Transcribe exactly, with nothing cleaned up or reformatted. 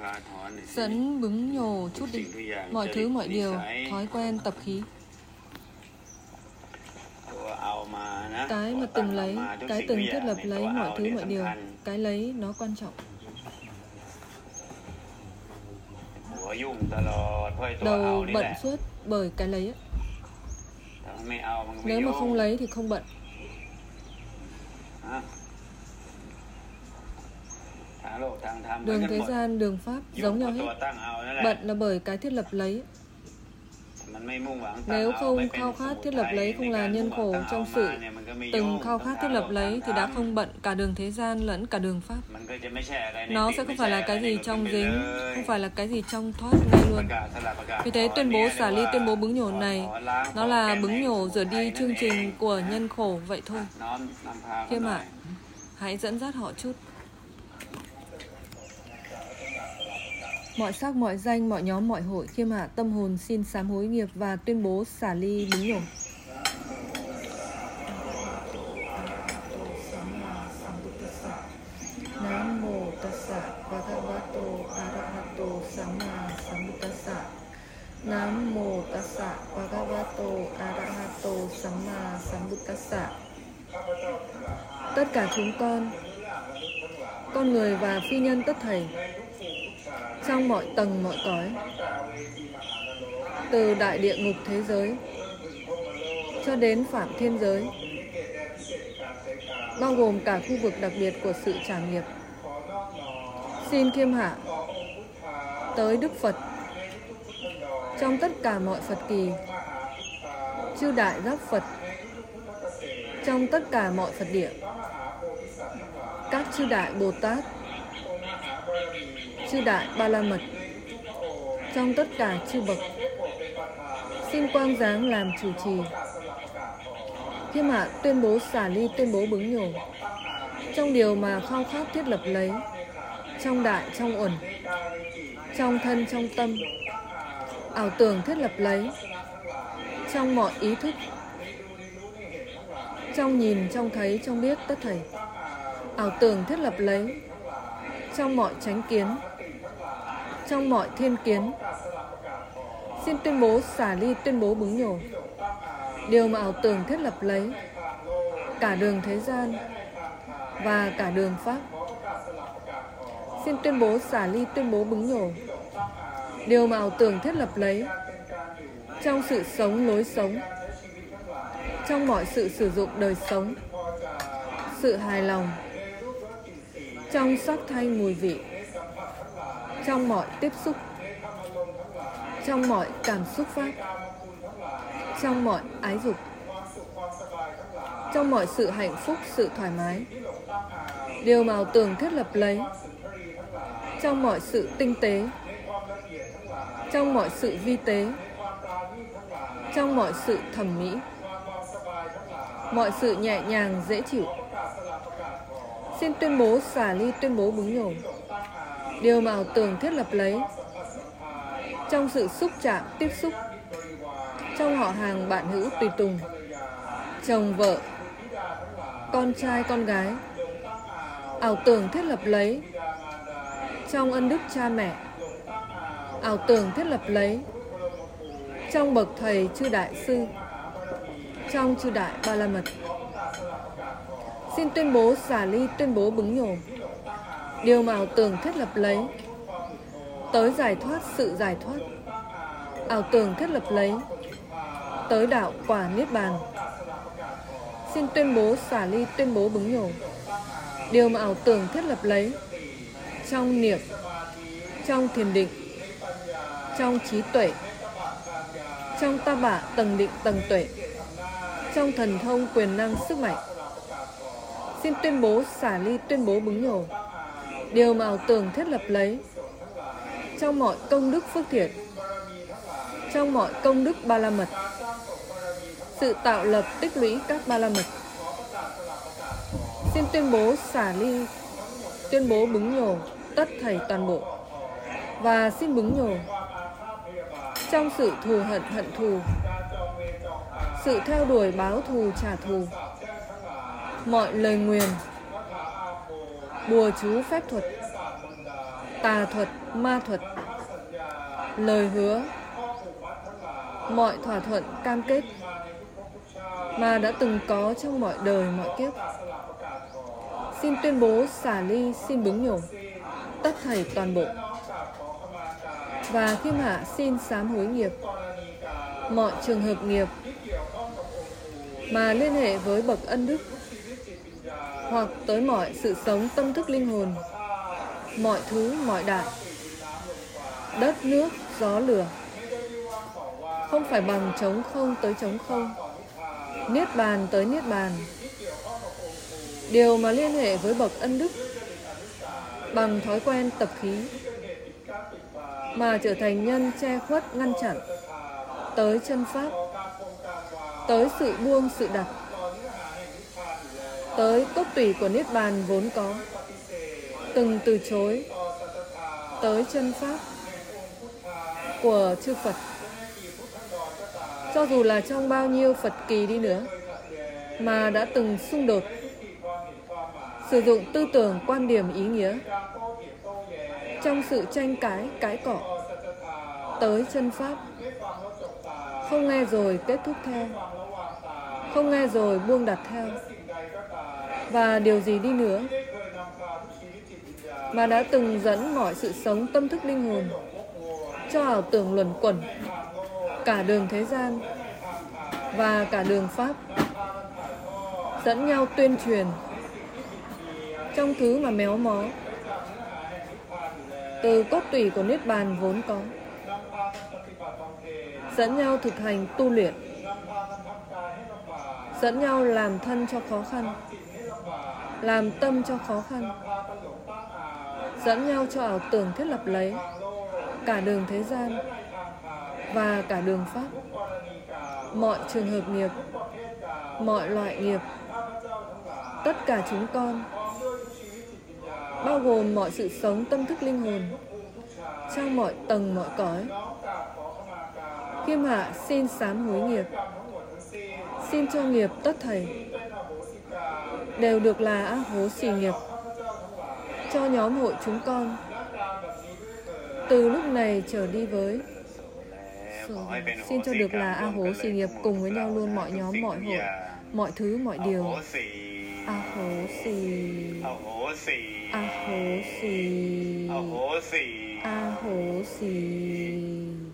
dẫn bứng nhổ chút đi mọi thứ mọi điều, thói quen tập khí. Cái mà từng lấy, cái từng thiết lập lấy mọi thứ mọi điều, cái lấy nó quan trọng. Đầu bận suốt bởi cái lấy ấy. Nếu mà không lấy thì không bận. Đường thế gian, đường pháp giống nhau hết. Bận là bởi cái thiết lập lấy. Nếu không khao khát thiết lập lấy, không là nhân khổ trong sự từng khao khát thiết lập lấy, thì đã không bận cả đường thế gian lẫn cả đường pháp. Nó sẽ không phải là cái gì trong dính, không phải là cái gì trong thoát ngay luôn. Vì thế tuyên bố xả ly, tuyên bố bứng nhổ này, nó là bứng nhổ rửa đi chương trình của nhân khổ vậy thôi. Khiêm ạ, hãy dẫn dắt họ chút. Mọi sắc, mọi danh, mọi nhóm, mọi hội, khiêm hạ tâm hồn xin sám hối nghiệp và tuyên bố xả ly bứng nhổ. Nam mô tassa bhagavato arahato samma sambuddhassa. Nam mô tassa bhagavato arahato samma sambuddhassa. Tất cả chúng con, con người và phi nhân tất thảy, trong mọi tầng mọi cõi, từ đại địa ngục thế giới cho đến phạm thiên giới, bao gồm cả khu vực đặc biệt của sự trả nghiệp, xin khiêm hạ tới Đức Phật trong tất cả mọi Phật kỳ, chư đại Pháp Phật trong tất cả mọi Phật địa, các chư đại Bồ Tát, chư đại Ba La Mật trong tất cả chư bậc, xin quang giáng làm chủ trì. Khiêm hạ tuyên bố xả ly, tuyên bố bứng nhổ trong điều mà khao khát thiết lập lấy, trong đại, trong uẩn, trong thân, trong tâm, ảo tưởng thiết lập lấy, trong mọi ý thức, trong nhìn, trong thấy, trong biết tất thảy, ảo tưởng thiết lập lấy, trong mọi chánh kiến, trong mọi thiên kiến, xin tuyên bố xả ly, tuyên bố bứng nhổ điều mà ảo tưởng thiết lập lấy, cả đường thế gian và cả đường pháp. Xin tuyên bố xả ly, tuyên bố bứng nhổ điều mà ảo tưởng thiết lập lấy, trong sự sống, lối sống, trong mọi sự sử dụng đời sống, sự hài lòng, trong sắc thanh mùi vị, trong mọi tiếp xúc, trong mọi cảm xúc pháp, trong mọi ái dục, trong mọi sự hạnh phúc, sự thoải mái, điều mà ảo tưởng thiết lập lấy, trong mọi sự tinh tế, trong mọi sự vi tế, trong mọi sự thẩm mỹ, mọi sự nhẹ nhàng dễ chịu. Xin tuyên bố xả ly, tuyên bố bứng nhổ điều mà ảo tưởng thiết lập lấy, trong sự xúc chạm, tiếp xúc, trong họ hàng bạn hữu tùy tùng, chồng vợ, con trai con gái, ảo tưởng thiết lập lấy, trong ân đức cha mẹ, ảo tưởng thiết lập lấy, trong bậc thầy chư đại sư, trong chư đại Ba La Mật. Xin tuyên bố xả ly, tuyên bố bứng nhổ điều mà ảo tưởng thiết lập lấy, tới giải thoát, sự giải thoát, ảo tưởng thiết lập lấy, tới đạo quả niết bàn. Xin tuyên bố xả ly, tuyên bố bứng nhổ điều mà ảo tưởng thiết lập lấy, trong niệm, trong thiền định, trong trí tuệ, trong ta bả tầng định tầng tuệ, trong thần thông quyền năng sức mạnh. Xin tuyên bố xả ly, tuyên bố bứng nhổ điều mà ảo tưởng thiết lập lấy, trong mọi công đức phước thiện, trong mọi công đức Ba La Mật, sự tạo lập tích lũy các Ba La Mật. Xin tuyên bố xả ly, tuyên bố bứng nhổ tất thảy toàn bộ, và xin bứng nhổ trong sự thù hận hận thù, sự theo đuổi báo thù trả thù, mọi lời nguyền, bùa chú phép thuật, tà thuật, ma thuật, lời hứa, mọi thỏa thuận cam kết mà đã từng có trong mọi đời mọi kiếp. Xin tuyên bố xả ly, xin bứng nhổ tất thảy toàn bộ. Và Khiêm Hạ xin sám hối nghiệp, mọi trường hợp nghiệp mà liên hệ với bậc ân đức, hoặc tới mọi sự sống tâm thức linh hồn, mọi thứ mọi đại, đất nước gió lửa, không phải bằng trống không tới trống không, niết bàn tới niết bàn, điều mà liên hệ với bậc ân đức bằng thói quen tập khí mà trở thành nhân che khuất ngăn chặn tới chân pháp, tới sự buông sự đặt, tới cốt tủy của niết bàn vốn có, từng từ chối tới chân pháp của chư Phật. Cho dù là trong bao nhiêu Phật kỳ đi nữa mà đã từng xung đột, sử dụng tư tưởng, quan điểm, ý nghĩa trong sự tranh cãi, cãi cọ tới chân pháp, không nghe rồi kết thúc theo, không nghe rồi buông đặt theo, và điều gì đi nữa mà đã từng dẫn mọi sự sống tâm thức linh hồn cho ảo tưởng luẩn quẩn cả đường thế gian và cả đường pháp, dẫn nhau tuyên truyền trong thứ mà méo mó từ cốt tủy của niết bàn vốn có, dẫn nhau thực hành tu luyện, dẫn nhau làm thân cho khó khăn, làm tâm cho khó khăn, dẫn nhau cho ảo tưởng thiết lập lấy cả đường thế gian và cả đường pháp, mọi trường hợp nghiệp, mọi loại nghiệp, tất cả chúng con, bao gồm mọi sự sống tâm thức linh hồn trong mọi tầng mọi cõi. Khiêm Hạ xin sám hối nghiệp, xin cho nghiệp tất thảy đều được là ác hố xì nghiệp cho nhóm hội chúng con từ lúc này trở đi với. Xin cho được là A Hố xì nghiệp cùng với nhau luôn, mọi nhóm, mọi hội, mọi thứ, mọi điều. A Hố xì, A Hố xì, A Hố xì, A Hố xì.